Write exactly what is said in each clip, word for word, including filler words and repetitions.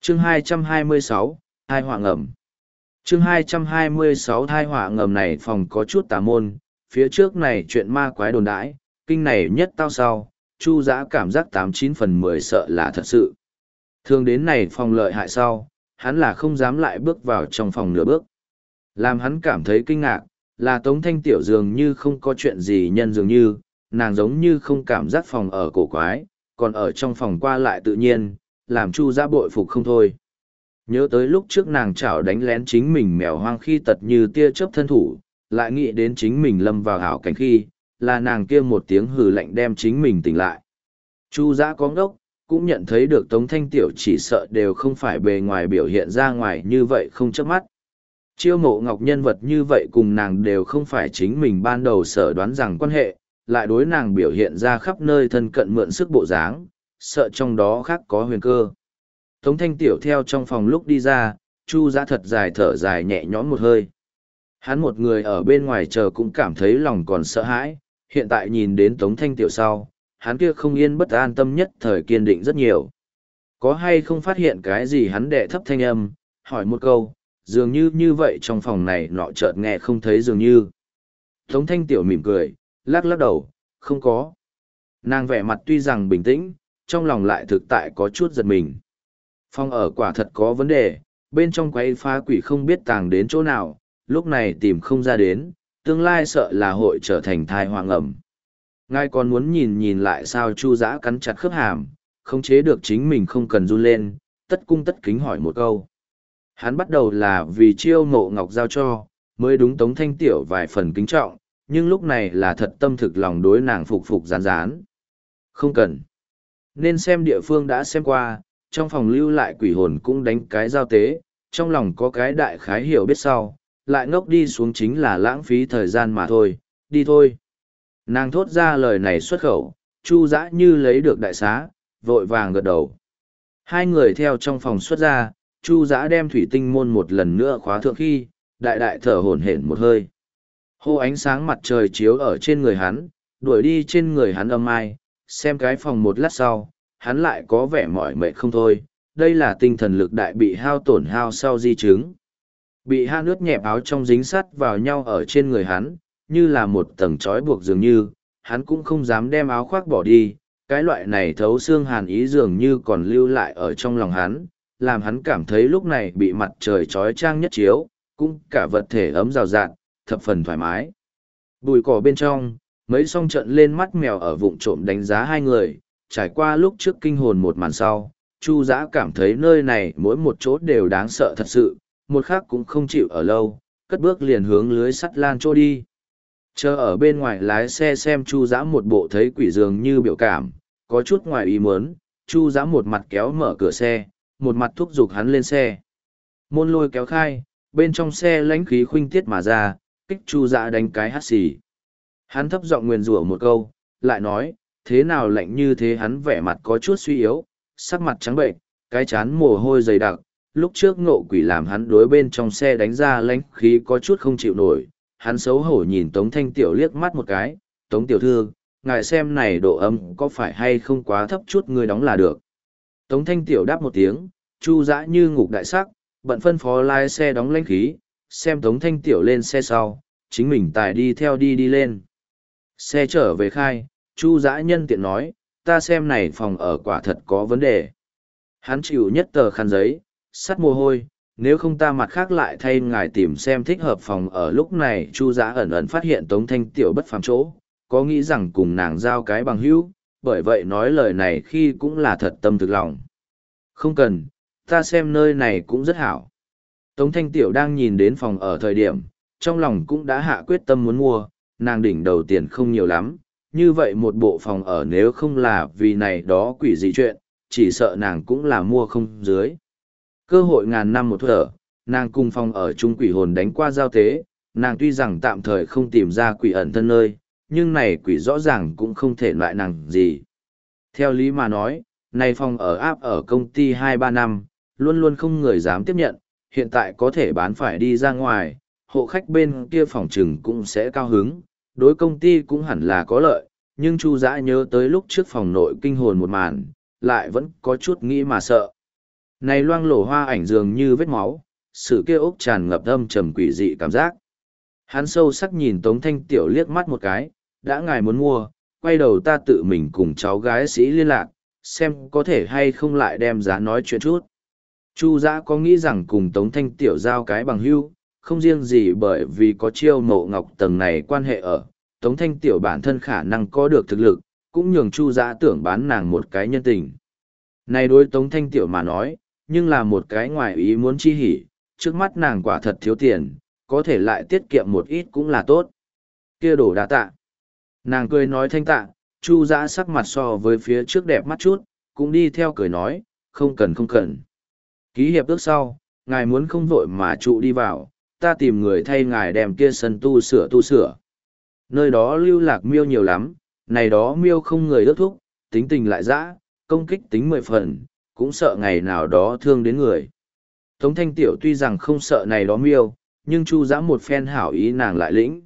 chương hai trăm hai mươi sáu, thai họa ngầm. chương hai trăm hai mươi sáu thai họa ngầm này phòng có chút tà môn, phía trước này chuyện ma quái đồn đãi, kinh này nhất tao sau, Chu Dã cảm giác tám chín phần mười sợ là thật sự. Thường đến này phòng lợi hại sau, hắn là không dám lại bước vào trong phòng nửa bước. Làm hắn cảm thấy kinh ngạc, là Tống Thanh Tiểu dường như không có chuyện gì nhân dường như, nàng giống như không cảm giác phòng ở cổ quái, còn ở trong phòng qua lại tự nhiên, làm Chu Dã bội phục không thôi. Nhớ tới lúc trước nàng chảo đánh lén chính mình mèo hoang khi tật như tia chớp thân thủ, lại nghĩ đến chính mình lâm vào hảo cảnh khi, là nàng kia một tiếng hừ lạnh đem chính mình tỉnh lại. Chu Dã có ngốc, cũng nhận thấy được Tống Thanh Tiểu chỉ sợ đều không phải bề ngoài biểu hiện ra ngoài như vậy không chớp mắt. Chiêu Mộ Ngọc nhân vật như vậy cùng nàng đều không phải chính mình ban đầu sở đoán rằng quan hệ, lại đối nàng biểu hiện ra khắp nơi thân cận mượn sức bộ dáng, sợ trong đó khác có huyền cơ. Tống Thanh Tiểu theo trong phòng lúc đi ra, Chu Dã thật dài thở dài nhẹ nhõm một hơi. Hắn một người ở bên ngoài chờ cũng cảm thấy lòng còn sợ hãi, hiện tại nhìn đến Tống Thanh Tiểu sau, hắn kia không yên bất an tâm nhất thời kiên định rất nhiều. Có hay không phát hiện cái gì hắn đệ thấp thanh âm, hỏi một câu, dường như như vậy trong phòng này nọ chợt nghe không thấy dường như. Tống Thanh Tiểu mỉm cười, lắc lắc đầu, không có. Nàng vẻ mặt tuy rằng bình tĩnh, trong lòng lại thực tại có chút giật mình. Phòng ở quả thật có vấn đề, bên trong quay phá quỷ không biết tàng đến chỗ nào, lúc này tìm không ra đến, tương lai sợ là hội trở thành thai hoang ẩm. Ngài còn muốn nhìn nhìn lại sao Chu Dã cắn chặt khớp hàm, không chế được chính mình không cần run lên, tất cung tất kính hỏi một câu. Hắn bắt đầu là vì Chiêu Mộ Ngọc giao cho, mới đúng Tống Thanh Tiểu vài phần kính trọng, nhưng lúc này là thật tâm thực lòng đối nàng phục phục rán rán. Không cần. Nên xem địa phương đã xem qua, trong phòng lưu lại quỷ hồn cũng đánh cái giao tế, trong lòng có cái đại khái hiểu biết sau, lại ngốc đi xuống chính là lãng phí thời gian mà thôi, đi thôi. Nàng thốt ra lời này xuất khẩu, Chu Dã như lấy được đại xá, vội vàng gật đầu. Hai người theo trong phòng xuất ra, Chu Dã đem thủy tinh môn một lần nữa khóa thượng khi, đại đại thở hổn hển một hơi. Hô ánh sáng mặt trời chiếu ở trên người hắn, đuổi đi trên người hắn âm ai, xem cái phòng một lát sau, hắn lại có vẻ mỏi mệt không thôi, đây là tinh thần lực đại bị hao tổn hao sau di chứng. Bị ha nước nhẹp áo trong dính sắt vào nhau ở trên người hắn, như là một tầng trói buộc dường như, hắn cũng không dám đem áo khoác bỏ đi, cái loại này thấu xương hàn ý dường như còn lưu lại ở trong lòng hắn, làm hắn cảm thấy lúc này bị mặt trời trói trang nhất chiếu, cũng cả vật thể ấm rào rạt, thập phần thoải mái. Bùi cỏ bên trong, mấy song trận lên mắt mèo ở vụng trộm đánh giá hai người, trải qua lúc trước kinh hồn một màn sau, Chu Dã cảm thấy nơi này mỗi một chỗ đều đáng sợ thật sự, một khác cũng không chịu ở lâu, cất bước liền hướng lưới sắt lan trôi đi. Chờ ở bên ngoài lái xe xem Chu Dã một bộ thấy quỷ dường như biểu cảm, có chút ngoài ý muốn, Chu Dã một mặt kéo mở cửa xe, một mặt thúc giục hắn lên xe. Môn lôi kéo khai, bên trong xe lãnh khí khuynh tiết mà ra, kích Chu Dã đánh cái hắt xì. Hắn thấp giọng nguyền rủa một câu, lại nói, thế nào lạnh như thế, hắn vẻ mặt có chút suy yếu, sắc mặt trắng bệnh, cái chán mồ hôi dày đặc, lúc trước ngộ quỷ làm hắn đối bên trong xe đánh ra lãnh khí có chút không chịu nổi, hắn xấu hổ nhìn Tống Thanh Tiểu liếc mắt một cái, Tống Tiểu Thư, ngài xem này độ ấm có phải hay không quá thấp chút người đóng là được. Tống Thanh Tiểu đáp một tiếng, Chu Dã như ngục đại sắc, bận phân phó lái xe đóng lãnh khí, xem Tống Thanh Tiểu lên xe sau, chính mình tài đi theo đi đi lên. Xe trở về khai, Chu Dã nhân tiện nói, ta xem này phòng ở quả thật có vấn đề. Hắn chịu nhất tờ khăn giấy, sắt mồ hôi, nếu không ta mặt khác lại thay ngài tìm xem thích hợp phòng ở. Lúc này Chu Dã ẩn ẩn phát hiện Tống Thanh Tiểu bất phàm chỗ, có nghĩ rằng cùng nàng giao cái bằng hữu, bởi vậy nói lời này khi cũng là thật tâm thực lòng. Không cần, ta xem nơi này cũng rất hảo. Tống Thanh Tiểu đang nhìn đến phòng ở thời điểm, trong lòng cũng đã hạ quyết tâm muốn mua, nàng đỉnh đầu tiền không nhiều lắm, như vậy một bộ phòng ở nếu không là vì này đó quỷ dị chuyện, chỉ sợ nàng cũng là mua không dưới. Cơ hội ngàn năm một thở, nàng cùng phòng ở chung quỷ hồn đánh qua giao tế, nàng tuy rằng tạm thời không tìm ra quỷ ẩn thân nơi, nhưng này quỷ rõ ràng cũng không thể loại nàng gì. Theo lý mà nói, này phòng ở áp ở công ty hai ba năm, luôn luôn không người dám tiếp nhận, hiện tại có thể bán phải đi ra ngoài, hộ khách bên kia phòng trừng cũng sẽ cao hứng, đối công ty cũng hẳn là có lợi, nhưng Chu Dã nhớ tới lúc trước phòng nội kinh hồn một màn, lại vẫn có chút nghĩ mà sợ. Này loang lổ hoa ảnh dường như vết máu, sự kia ốc tràn ngập âm trầm quỷ dị cảm giác. Hắn sâu sắc nhìn Tống Thanh Tiểu liếc mắt một cái, đã ngài muốn mua, quay đầu ta tự mình cùng cháu gái sĩ liên lạc, xem có thể hay không lại đem giá nói chuyện chút. Chu Dã có nghĩ rằng cùng Tống Thanh Tiểu giao cái bằng hữu, không riêng gì bởi vì có Chiêu Mộ Ngọc tầng này quan hệ ở, Tống Thanh Tiểu bản thân khả năng có được thực lực, cũng nhường Chu Dã tưởng bán nàng một cái nhân tình. Này đối Tống Thanh Tiểu mà nói, nhưng là một cái ngoài ý muốn chi hỉ, trước mắt nàng quả thật thiếu tiền, có thể lại tiết kiệm một ít cũng là tốt. Kia đổ đá tạ. Nàng cười nói thanh tạ, Chu Dã sắc mặt so với phía trước đẹp mắt chút, cũng đi theo cười nói, không cần không cần. Ký hiệp ước sau, ngài muốn không vội mà trụ đi vào, ta tìm người thay ngài đem kia sân tu sửa tu sửa. Nơi đó lưu lạc miêu nhiều lắm, này đó miêu không người ước thúc, tính tình lại dã, công kích tính mười phần, cũng sợ ngày nào đó thương đến người. Tống Thanh Tiểu tuy rằng không sợ này đó miêu, nhưng Chu Dã một phen hảo ý nàng lại lĩnh.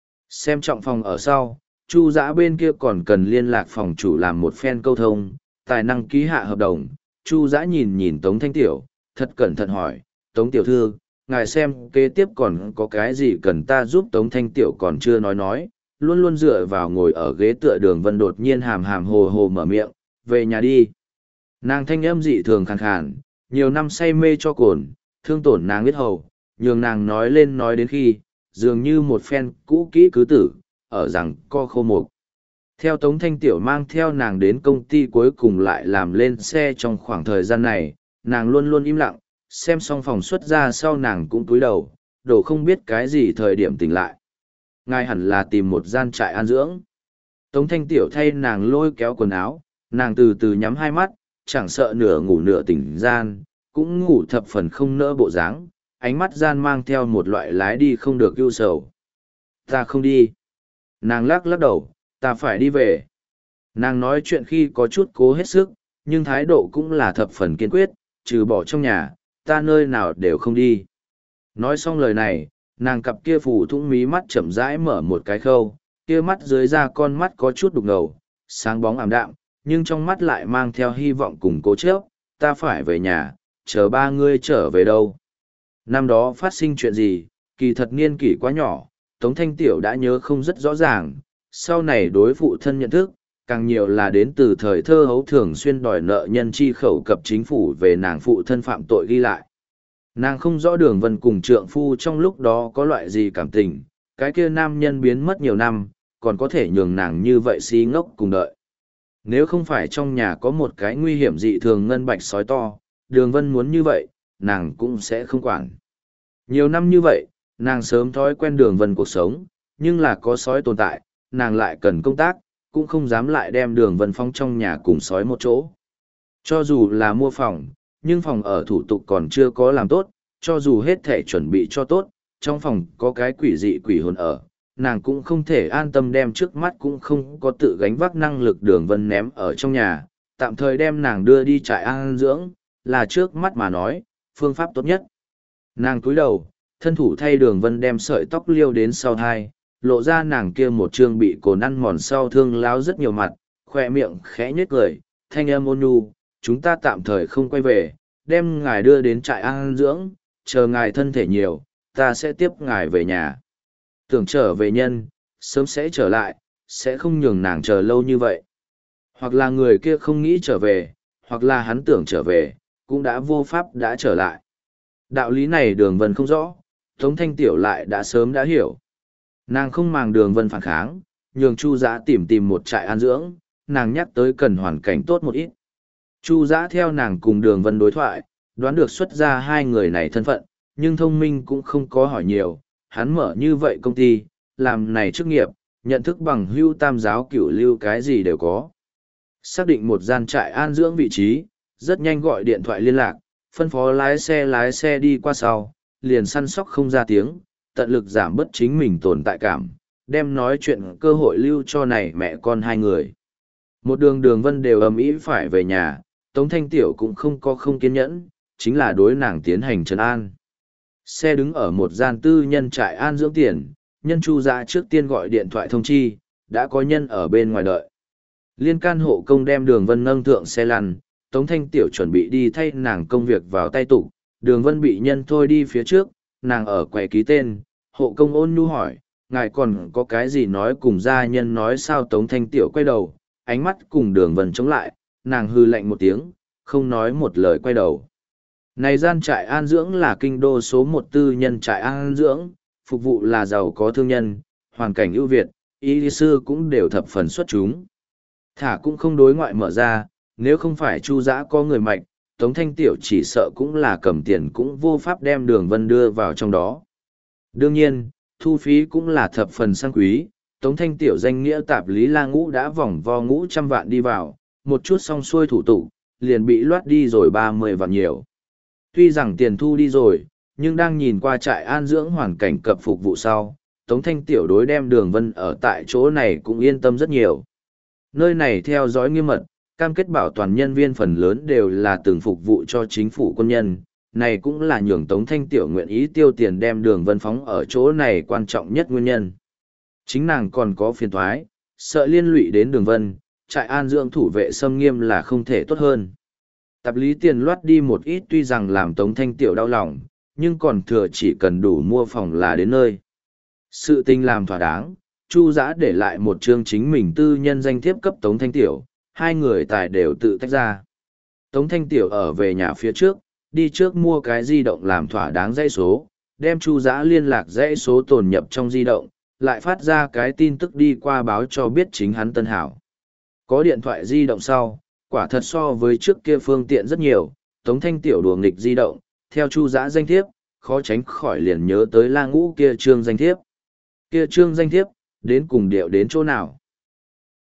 Xem trọng phòng ở sau, Chu Dã bên kia còn cần liên lạc phòng chủ làm một phen câu thông, tài năng ký hạ hợp đồng. Chu Dã nhìn nhìn Tống Thanh Tiểu, thật cẩn thận hỏi, Tống Tiểu Thư, ngài xem kế tiếp còn có cái gì cần ta giúp Tống Thanh Tiểu còn chưa nói nói, luôn luôn dựa vào ngồi ở ghế tựa Đường Vân đột nhiên hàm hàm hồ hồ mở miệng, về nhà đi. Nàng thanh âm dị thường khàn khàn, nhiều năm say mê cho cồn, thương tổn nàng biết hầu, nhường nàng nói lên nói đến khi, dường như một phen cũ kỹ cứ tử, ở rằng co khô mục. Theo Tống Thanh Tiểu mang theo nàng đến công ty cuối cùng lại làm lên xe trong khoảng thời gian này, nàng luôn luôn im lặng, xem xong phòng xuất ra sau nàng cũng cúi đầu, đổ không biết cái gì thời điểm tỉnh lại. Ngài hẳn là tìm một gian trại an dưỡng. Tống Thanh Tiểu thay nàng lôi kéo quần áo, nàng từ từ nhắm hai mắt, chẳng sợ nửa ngủ nửa tỉnh gian, cũng ngủ thập phần không nỡ bộ dáng, ánh mắt gian mang theo một loại lái đi không được ưu sầu. Ta không đi. Nàng lắc lắc đầu, ta phải đi về. Nàng nói chuyện khi có chút cố hết sức, nhưng thái độ cũng là thập phần kiên quyết, trừ bỏ trong nhà, ta nơi nào đều không đi. Nói xong lời này, nàng cặp kia phủ thũng mí mắt chậm rãi mở một cái khâu, kia mắt dưới da con mắt có chút đục ngầu, sáng bóng ảm đạm, nhưng trong mắt lại mang theo hy vọng cùng cố chấp, ta phải về nhà, chờ ba ngươi trở về đâu. Năm đó phát sinh chuyện gì, kỳ thật niên kỷ quá nhỏ, Tống Thanh Tiểu đã nhớ không rất rõ ràng, sau này đối phụ thân nhận thức, càng nhiều là đến từ thời thơ hấu thường xuyên đòi nợ nhân chi khẩu cập chính phủ về nàng phụ thân phạm tội ghi lại. Nàng không rõ Đường Vân cùng trượng phu trong lúc đó có loại gì cảm tình, cái kia nam nhân biến mất nhiều năm, còn có thể nhường nàng như vậy si ngốc cùng đợi. Nếu không phải trong nhà có một cái nguy hiểm dị thường ngân bạch sói to, Đường Vân muốn như vậy, nàng cũng sẽ không quản. Nhiều năm như vậy, nàng sớm thói quen Đường Vân cuộc sống, nhưng là có sói tồn tại, nàng lại cần công tác, cũng không dám lại đem Đường Vân phong trong nhà cùng sói một chỗ. Cho dù là mua phòng, nhưng phòng ở thủ tục còn chưa có làm tốt, cho dù hết thể chuẩn bị cho tốt, trong phòng có cái quỷ dị quỷ hồn ở, nàng cũng không thể an tâm đem trước mắt cũng không có tự gánh vác năng lực Đường Vân ném ở trong nhà, tạm thời đem nàng đưa đi trại an dưỡng, là trước mắt mà nói, phương pháp tốt nhất. Nàng cúi đầu, thân thủ thay Đường Vân đem sợi tóc liêu đến sau thai, lộ ra nàng kia một trương bị cồn ăn mòn sau thương láo rất nhiều mặt, khoe miệng khẽ nhếch cười, thanh âm ôn nhu, chúng ta tạm thời không quay về, đem ngài đưa đến trại an dưỡng, chờ ngài thân thể nhiều, ta sẽ tiếp ngài về nhà. Tưởng trở về nhân, sớm sẽ trở lại, sẽ không nhường nàng chờ lâu như vậy. Hoặc là người kia không nghĩ trở về, hoặc là hắn tưởng trở về, cũng đã vô pháp đã trở lại. Đạo lý này Đường Vân không rõ, Tống Thanh Tiểu lại đã sớm đã hiểu. Nàng không màng Đường Vân phản kháng, nhường Chu Dã tìm tìm một trại an dưỡng, nàng nhắc tới cần hoàn cảnh tốt một ít. Chu Dã theo nàng cùng Đường Vân đối thoại, đoán được xuất ra hai người này thân phận, nhưng thông minh cũng không có hỏi nhiều, hắn mở như vậy công ty, làm này chức nghiệp, nhận thức bằng hưu tam giáo cửu lưu cái gì đều có. Xác định một gian trại an dưỡng vị trí, rất nhanh gọi điện thoại liên lạc, phân phó lái xe lái xe đi qua sau, liền săn sóc không ra tiếng, tận lực giảm bớt chính mình tồn tại cảm, đem nói chuyện cơ hội lưu cho này mẹ con hai người. Một đường Đường Vân đều ầm ĩ phải về nhà, Tống Thanh Tiểu cũng không có không kiên nhẫn, chính là đối nàng tiến hành trấn an. Xe đứng ở một gian tư nhân trại an dưỡng tiền, nhân Chu Dã trước tiên gọi điện thoại thông chi, đã có nhân ở bên ngoài đợi. Liên can hộ công đem Đường Vân nâng thượng xe lăn, Tống Thanh Tiểu chuẩn bị đi thay nàng công việc vào tay tục, Đường Vân bị nhân thôi đi phía trước, nàng ở quầy ký tên, hộ công ôn nhu hỏi, ngài còn có cái gì nói cùng gia nhân nói sao? Tống Thanh Tiểu quay đầu, ánh mắt cùng Đường Vân chống lại, nàng hư lạnh một tiếng, không nói một lời quay đầu. Này gian trại an dưỡng là kinh đô số một tư nhân trại an dưỡng, phục vụ là giàu có thương nhân, hoàn cảnh ưu việt, y sư cũng đều thập phần xuất chúng. Thả cũng không đối ngoại mở ra, nếu không phải Chu Dã có người mạnh, Tống Thanh Tiểu chỉ sợ cũng là cầm tiền cũng vô pháp đem Đường Vân đưa vào trong đó. Đương nhiên, thu phí cũng là thập phần sang quý, Tống Thanh Tiểu danh nghĩa tạp lý la ngũ đã vòng vo ngũ trăm vạn đi vào, một chút xong xuôi thủ tục, liền bị loát đi rồi ba mươi vạn nhiều. Tuy rằng tiền thu đi rồi, nhưng đang nhìn qua trại an dưỡng hoàn cảnh cập phục vụ sau, Tống Thanh Tiểu đối đem Đường Vân ở tại chỗ này cũng yên tâm rất nhiều. Nơi này theo dõi nghiêm mật, cam kết bảo toàn nhân viên phần lớn đều là từng phục vụ cho chính phủ quân nhân, này cũng là nhường Tống Thanh Tiểu nguyện ý tiêu tiền đem Đường Vân phóng ở chỗ này quan trọng nhất nguyên nhân. Chính nàng còn có phiền thoái, sợ liên lụy đến Đường Vân, trại an dưỡng thủ vệ xâm nghiêm là không thể tốt hơn. Tạp lý tiền loát đi một ít tuy rằng làm Tống Thanh Tiểu đau lòng, nhưng còn thừa chỉ cần đủ mua phòng là đến nơi. Sự tình làm thỏa đáng, Chu Dã để lại một chương chính mình tư nhân danh thiếp cấp Tống Thanh Tiểu, hai người tài đều tự tách ra. Tống Thanh Tiểu ở về nhà phía trước, đi trước mua cái di động làm thỏa đáng dãy số, đem Chu Dã liên lạc dãy số tồn nhập trong di động, lại phát ra cái tin tức đi qua báo cho biết chính hắn Tân Hảo. Có điện thoại di động sau, quả thật so với trước kia phương tiện rất nhiều, Tống Thanh Tiểu đùa nghịch di động, theo Chu Dã danh thiếp, khó tránh khỏi liền nhớ tới La Ngũ kia trương danh thiếp. Kia trương danh thiếp, đến cùng điệu đến chỗ nào?